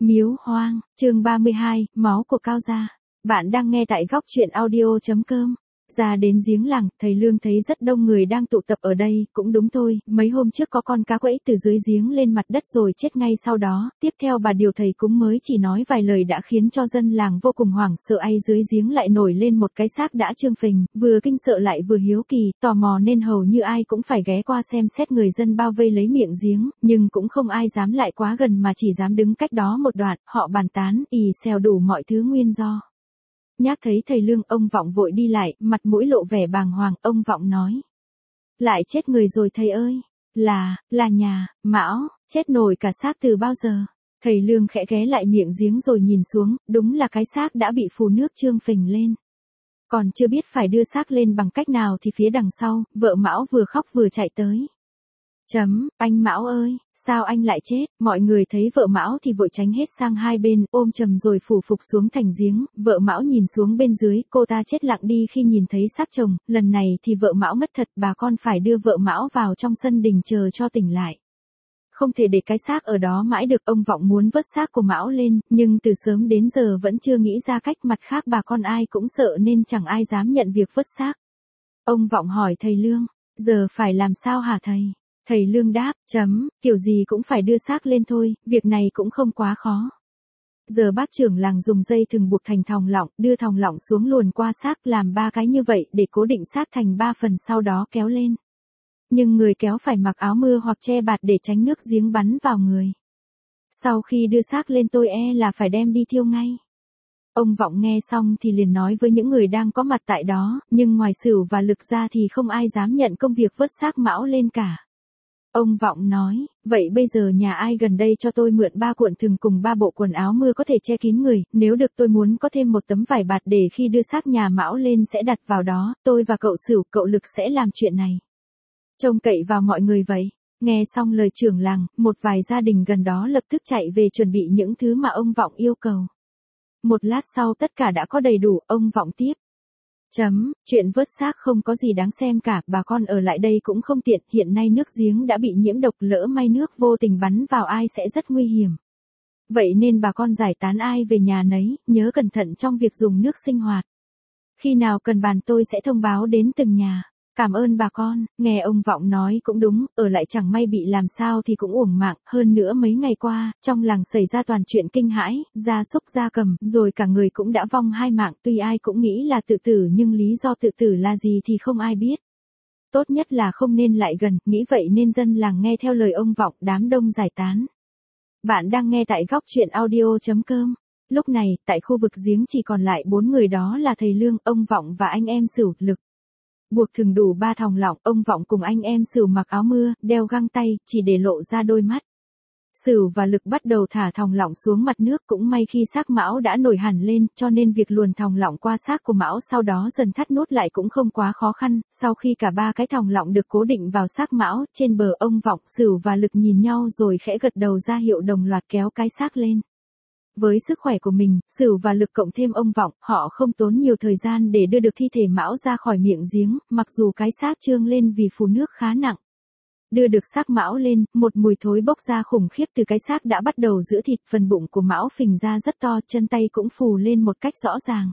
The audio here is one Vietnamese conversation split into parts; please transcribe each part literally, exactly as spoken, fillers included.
Miếu hoang, chương ba mươi hai, máu của Cao gia. Bạn đang nghe tại góc truyện audio chấm com. Ra đến giếng làng, thầy Lương thấy rất đông người đang tụ tập ở đây, cũng đúng thôi, mấy hôm trước có con cá quẫy từ dưới giếng lên mặt đất rồi chết ngay sau đó, tiếp theo bà điều thầy cúng mới chỉ nói vài lời đã khiến cho dân làng vô cùng hoảng sợ. Ai dưới giếng lại nổi lên một cái xác đã trương phình, vừa kinh sợ lại vừa hiếu kỳ, tò mò nên hầu như ai cũng phải ghé qua xem xét. Người dân bao vây lấy miệng giếng, nhưng cũng không ai dám lại quá gần mà chỉ dám đứng cách đó một đoạn, họ bàn tán, ì xèo đủ mọi thứ nguyên do. Nhắc thấy thầy Lương, ông Vọng vội đi lại, mặt mũi lộ vẻ bàng hoàng. Ông Vọng nói: lại chết người rồi thầy ơi. Là, là nhà, Mão, chết nổi cả xác từ bao giờ? Thầy Lương khẽ ghé lại miệng giếng rồi nhìn xuống, đúng là cái xác đã bị phù nước trương phình lên. Còn chưa biết phải đưa xác lên bằng cách nào thì phía đằng sau, vợ Mão vừa khóc vừa chạy tới. Chấm, anh Mão ơi, sao anh lại chết? Mọi người thấy vợ Mão thì vội tránh hết sang hai bên, ôm chầm rồi phủ phục xuống thành giếng. Vợ Mão nhìn xuống bên dưới, cô ta chết lặng đi khi nhìn thấy xác chồng. Lần này thì vợ Mão mất thật, bà con phải đưa vợ Mão vào trong sân đình chờ cho tỉnh lại. Không thể để cái xác ở đó mãi được. Ông Vọng muốn vớt xác của Mão lên, nhưng từ sớm đến giờ vẫn chưa nghĩ ra cách. Mặt khác bà con ai cũng sợ nên chẳng ai dám nhận việc vớt xác. Ông Vọng hỏi thầy Lương: giờ phải làm sao hả thầy? Thầy Lương đáp: chấm, kiểu gì cũng phải đưa xác lên thôi, việc này cũng không quá khó. Giờ bác trưởng làng dùng dây thừng buộc thành thòng lọng, đưa thòng lọng xuống luồn qua xác, làm ba cái như vậy để cố định xác thành ba phần, sau đó kéo lên. Nhưng người kéo phải mặc áo mưa hoặc che bạt để tránh nước giếng bắn vào người. Sau khi đưa xác lên tôi e là phải đem đi thiêu ngay. Ông Vọng nghe xong thì liền nói với những người đang có mặt tại đó, nhưng ngoài Sửu và Lực ra thì không ai dám nhận công việc vớt xác Mão lên cả. Ông Vọng nói: vậy bây giờ nhà ai gần đây cho tôi mượn ba cuộn thừng cùng ba bộ quần áo mưa có thể che kín người, nếu được tôi muốn có thêm một tấm vải bạt để khi đưa xác nhà Mão lên sẽ đặt vào đó, tôi và cậu Sửu, cậu Lực sẽ làm chuyện này. Trông cậy vào mọi người vậy. Nghe xong lời trưởng làng, một vài gia đình gần đó lập tức chạy về chuẩn bị những thứ mà ông Vọng yêu cầu. Một lát sau tất cả đã có đầy đủ. Ông Vọng tiếp: chấm, chuyện vớt xác không có gì đáng xem cả, bà con ở lại đây cũng không tiện, hiện nay nước giếng đã bị nhiễm độc, lỡ may nước vô tình bắn vào ai sẽ rất nguy hiểm. Vậy nên bà con giải tán ai về nhà nấy, nhớ cẩn thận trong việc dùng nước sinh hoạt. Khi nào cần bàn tôi sẽ thông báo đến từng nhà. Cảm ơn bà con. Nghe ông Vọng nói cũng đúng, ở lại chẳng may bị làm sao thì cũng uổng mạng. Hơn nữa mấy ngày qua, trong làng xảy ra toàn chuyện kinh hãi, gia súc gia cầm, rồi cả người cũng đã vong hai mạng. Tuy ai cũng nghĩ là tự tử nhưng lý do tự tử là gì thì không ai biết. Tốt nhất là không nên lại gần, nghĩ vậy nên dân làng nghe theo lời ông Vọng, đám đông giải tán. Bạn đang nghe tại góc truyện audio chấm com. Lúc này, tại khu vực giếng chỉ còn lại bốn người, đó là thầy Lương, ông Vọng và anh em Sửu, Lực. Buộc thừng đủ ba thòng lọng, ông Vọng cùng anh em Sửu mặc áo mưa, đeo găng tay, chỉ để lộ ra đôi mắt. Sửu và Lực bắt đầu thả thòng lọng xuống mặt nước, cũng may khi xác Mão đã nổi hẳn lên, cho nên việc luồn thòng lọng qua xác của Mão sau đó dần thắt nút lại cũng không quá khó khăn. Sau khi cả ba cái thòng lọng được cố định vào xác Mão, trên bờ ông Vọng, Sửu và Lực nhìn nhau rồi khẽ gật đầu ra hiệu đồng loạt kéo cái xác lên. Với sức khỏe của mình, Sửu và Lực cộng thêm ông Vọng, họ không tốn nhiều thời gian để đưa được thi thể Mão ra khỏi miệng giếng, mặc dù cái xác trương lên vì phù nước khá nặng. Đưa được xác Mão lên, một mùi thối bốc ra khủng khiếp từ cái xác đã bắt đầu giữa thịt, phần bụng của Mão phình ra rất to, chân tay cũng phù lên một cách rõ ràng.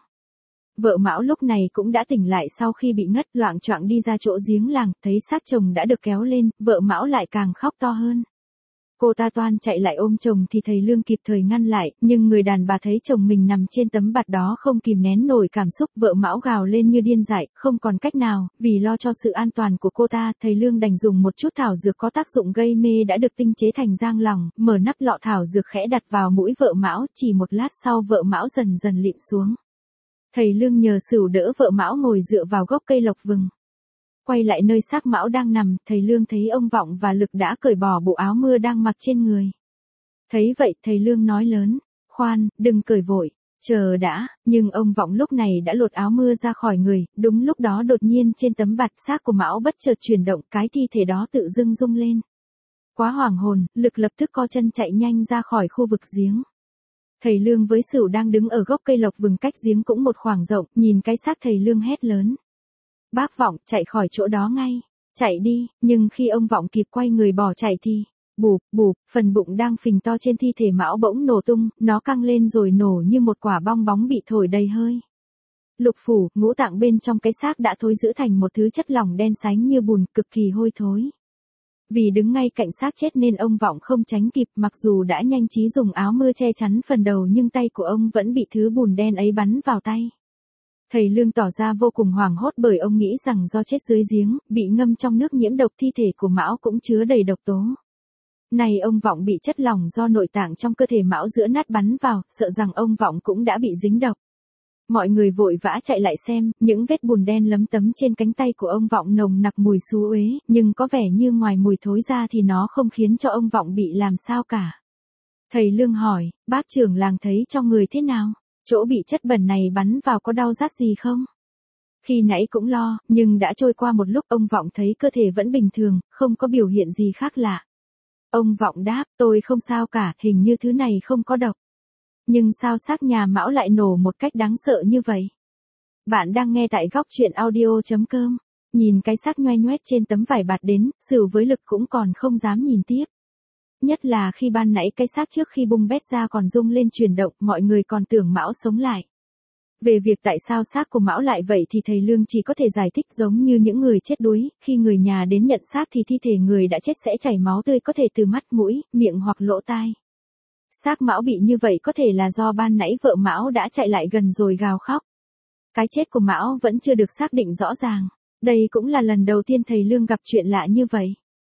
Vợ Mão lúc này cũng đã tỉnh lại sau khi bị ngất, loạng choạng đi ra chỗ giếng làng, thấy xác chồng đã được kéo lên, vợ Mão lại càng khóc to hơn. Cô ta toan chạy lại ôm chồng thì thầy Lương kịp thời ngăn lại, nhưng người đàn bà thấy chồng mình nằm trên tấm bạt đó không kìm nén nổi cảm xúc, vợ Mão gào lên như điên dại, không còn cách nào, vì lo cho sự an toàn của cô ta, thầy Lương đành dùng một chút thảo dược có tác dụng gây mê đã được tinh chế thành rang lòng, mở nắp lọ thảo dược khẽ đặt vào mũi vợ Mão, chỉ một lát sau vợ Mão dần dần lịm xuống. Thầy Lương nhờ Sửu đỡ vợ Mão ngồi dựa vào gốc cây lộc vừng. Quay lại nơi xác Mão đang nằm, thầy Lương thấy ông Vọng và Lực đã cởi bỏ bộ áo mưa đang mặc trên người. Thấy vậy, thầy Lương nói lớn: khoan, đừng cởi vội, chờ đã. Nhưng ông Vọng lúc này đã lột áo mưa ra khỏi người. Đúng lúc đó đột nhiên trên tấm bạt, xác của Mão bất chợt chuyển động, cái thi thể đó tự dưng rung lên. Quá hoảng hồn, Lực lập tức co chân chạy nhanh ra khỏi khu vực giếng. Thầy Lương với Sửu đang đứng ở gốc cây lộc vừng cách giếng cũng một khoảng rộng, nhìn cái xác thầy Lương hét lớn: bác Vọng, chạy khỏi chỗ đó ngay, chạy đi. Nhưng khi ông Vọng kịp quay người bỏ chạy thì, bụp, bụp, phần bụng đang phình to trên thi thể Mão bỗng nổ tung, nó căng lên rồi nổ như một quả bong bóng bị thổi đầy hơi. Lục phủ, ngũ tạng bên trong cái xác đã thối rữa thành một thứ chất lỏng đen sánh như bùn, cực kỳ hôi thối. Vì đứng ngay cạnh xác chết nên ông Vọng không tránh kịp, mặc dù đã nhanh trí dùng áo mưa che chắn phần đầu nhưng tay của ông vẫn bị thứ bùn đen ấy bắn vào tay. Thầy Lương tỏ ra vô cùng hoảng hốt bởi ông nghĩ rằng do chết dưới giếng, bị ngâm trong nước nhiễm độc, thi thể của Mão cũng chứa đầy độc tố. Này ông Vọng bị chất lỏng do nội tạng trong cơ thể Mão giữa nát bắn vào, sợ rằng ông Vọng cũng đã bị dính độc. Mọi người vội vã chạy lại xem, những vết bùn đen lấm tấm trên cánh tay của ông Vọng nồng nặc mùi xú uế, nhưng có vẻ như ngoài mùi thối ra thì nó không khiến cho ông Vọng bị làm sao cả. Thầy Lương hỏi, bác trưởng làng thấy trong người thế nào? Chỗ bị chất bẩn này bắn vào có đau rát gì không? Khi nãy cũng lo, nhưng đã trôi qua một lúc ông Vọng thấy cơ thể vẫn bình thường, không có biểu hiện gì khác lạ. Ông Vọng đáp, tôi không sao cả, hình như thứ này không có độc. Nhưng sao xác nhà Mão lại nổ một cách đáng sợ như vậy? Bạn đang nghe tại góc truyện audio chấm com. Nhìn cái xác nhoe nhoét trên tấm vải bạt đến, Sửu với Lực cũng còn không dám nhìn tiếp. Nhất là khi ban nãy cái xác trước khi bung bét ra còn rung lên chuyển động, mọi người còn tưởng Mão sống lại. Về việc tại sao xác của Mão lại vậy thì thầy Lương chỉ có thể giải thích giống như những người chết đuối, khi người nhà đến nhận xác thì thi thể người đã chết sẽ chảy máu tươi có thể từ mắt, mũi, miệng hoặc lỗ tai. Xác Mão bị như vậy có thể là do ban nãy vợ Mão đã chạy lại gần rồi gào khóc. Cái chết của Mão vẫn chưa được xác định rõ ràng. Đây cũng là lần đầu tiên thầy Lương gặp chuyện lạ như vậy.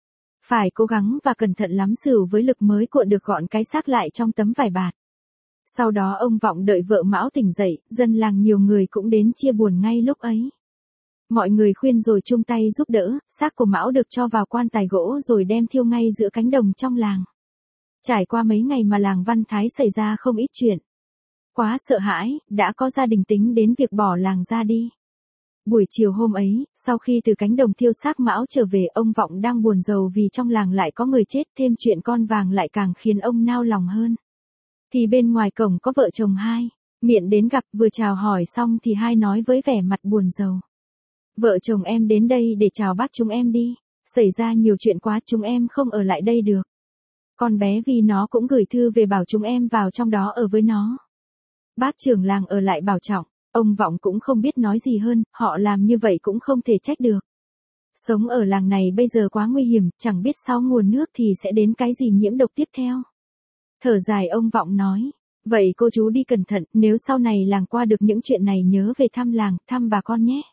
Phải cố gắng và cẩn thận lắm Sửu với Lực mới cuộn được gọn cái xác lại trong tấm vải bạt. Sau đó ông Vọng đợi vợ Mão tỉnh dậy, dân làng nhiều người cũng đến chia buồn ngay lúc ấy. Mọi người khuyên rồi chung tay giúp đỡ, xác của Mão được cho vào quan tài gỗ rồi đem thiêu ngay giữa cánh đồng trong làng. Trải qua mấy ngày mà làng Văn Thái xảy ra không ít chuyện. Quá sợ hãi, đã có gia đình tính đến việc bỏ làng ra đi. Buổi chiều hôm ấy, sau khi từ cánh đồng thiêu xác Mão trở về, ông Vọng đang buồn rầu vì trong làng lại có người chết, thêm chuyện con vàng lại càng khiến ông nao lòng hơn. Thì bên ngoài cổng có vợ chồng hai, miệng đến gặp, vừa chào hỏi xong thì hai nói với vẻ mặt buồn rầu. Vợ chồng em đến đây để chào bác chúng em đi, xảy ra nhiều chuyện quá chúng em không ở lại đây được. Con bé vì nó cũng gửi thư về bảo chúng em vào trong đó ở với nó. Bác trưởng làng ở lại bảo trọng, ông Vọng cũng không biết nói gì hơn, họ làm như vậy cũng không thể trách được. Sống ở làng này bây giờ quá nguy hiểm, chẳng biết sau nguồn nước thì sẽ đến cái gì nhiễm độc tiếp theo. Thở dài ông Vọng nói, vậy cô chú đi cẩn thận, nếu sau này làng qua được những chuyện này nhớ về thăm làng, thăm bà con nhé.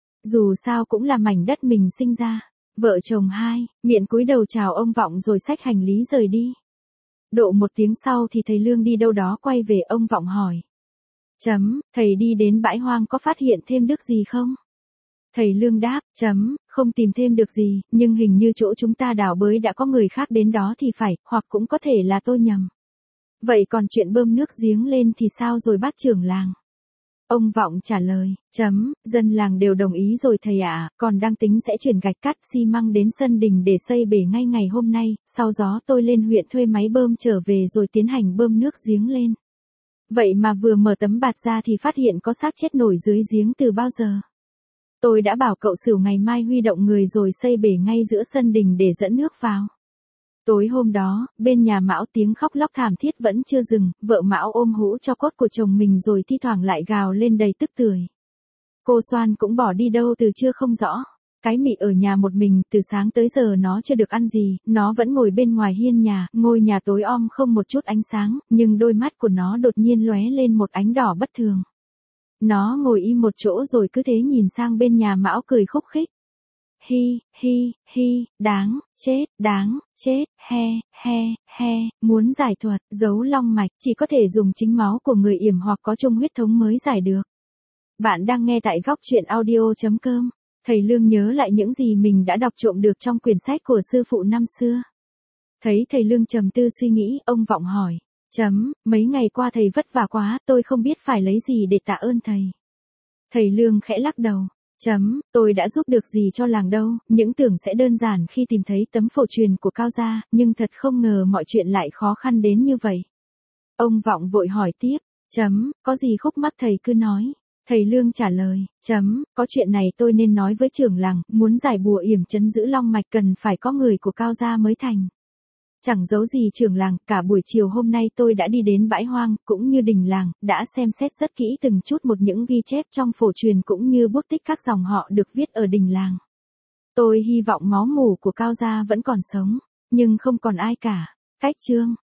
Dù sao cũng là mảnh đất mình sinh ra. Vợ chồng hai, miệng cúi đầu chào ông Vọng rồi xách hành lý rời đi. Độ một tiếng sau thì thầy Lương đi đâu đó quay về, ông Vọng hỏi. Chấm, thầy đi đến bãi hoang có phát hiện thêm được gì không? Thầy Lương đáp, chấm, không tìm thêm được gì, nhưng hình như chỗ chúng ta đào bới đã có người khác đến đó thì phải, hoặc cũng có thể là tôi nhầm. Vậy còn chuyện bơm nước giếng lên thì sao rồi bác trưởng làng? Ông Vọng trả lời, chấm, dân làng đều đồng ý rồi thầy ạ, à, còn đang tính sẽ chuyển gạch cát xi măng đến sân đình để xây bể ngay ngày hôm nay, sau đó tôi lên huyện thuê máy bơm trở về rồi tiến hành bơm nước giếng lên. Vậy mà vừa mở tấm bạt ra thì phát hiện có xác chết nổi dưới giếng từ bao giờ. Tôi đã bảo cậu Sửu ngày mai huy động người rồi xây bể ngay giữa sân đình để dẫn nước vào. Tối hôm đó, bên nhà Mão tiếng khóc lóc thảm thiết vẫn chưa dừng, vợ Mão ôm hũ cho cốt của chồng mình rồi thi thoảng lại gào lên đầy tức tưởi. Cô Soan cũng bỏ đi đâu từ chưa không rõ. Cái Mị ở nhà một mình, từ sáng tới giờ nó chưa được ăn gì, nó vẫn ngồi bên ngoài hiên nhà, ngôi nhà tối om không một chút ánh sáng, nhưng đôi mắt của nó đột nhiên lóe lên một ánh đỏ bất thường. Nó ngồi im một chỗ rồi cứ thế nhìn sang bên nhà Mão cười khúc khích. Hi, hi, hi, đáng, chết, đáng, chết, he, he, he, muốn giải thuật, giấu long mạch, chỉ có thể dùng chính máu của người yểm hoặc có chung huyết thống mới giải được. Bạn đang nghe tại góc truyện audio chấm com. Thầy Lương nhớ lại những gì mình đã đọc trộm được trong quyển sách của sư phụ năm xưa. Thấy thầy Lương trầm tư suy nghĩ, ông Vọng hỏi. Chấm, mấy ngày qua thầy vất vả quá, tôi không biết phải lấy gì để tạ ơn thầy. Thầy Lương khẽ lắc đầu. Chấm, tôi đã giúp được gì cho làng đâu, những tưởng sẽ đơn giản khi tìm thấy tấm phổ truyền của Cao gia, nhưng thật không ngờ mọi chuyện lại khó khăn đến như vậy. Ông Vọng vội hỏi tiếp. Chấm, có gì khúc mắc thầy cứ nói. Thầy Lương trả lời, chấm, có chuyện này tôi nên nói với trưởng làng, muốn giải bùa yểm trấn giữ long mạch cần phải có người của Cao gia mới thành. Chẳng giấu gì trưởng làng, cả buổi chiều hôm nay tôi đã đi đến bãi hoang, cũng như đình làng, đã xem xét rất kỹ từng chút một những ghi chép trong phổ truyền cũng như bút tích các dòng họ được viết ở đình làng. Tôi hy vọng máu mủ của Cao gia vẫn còn sống, nhưng không còn ai cả. Cách chương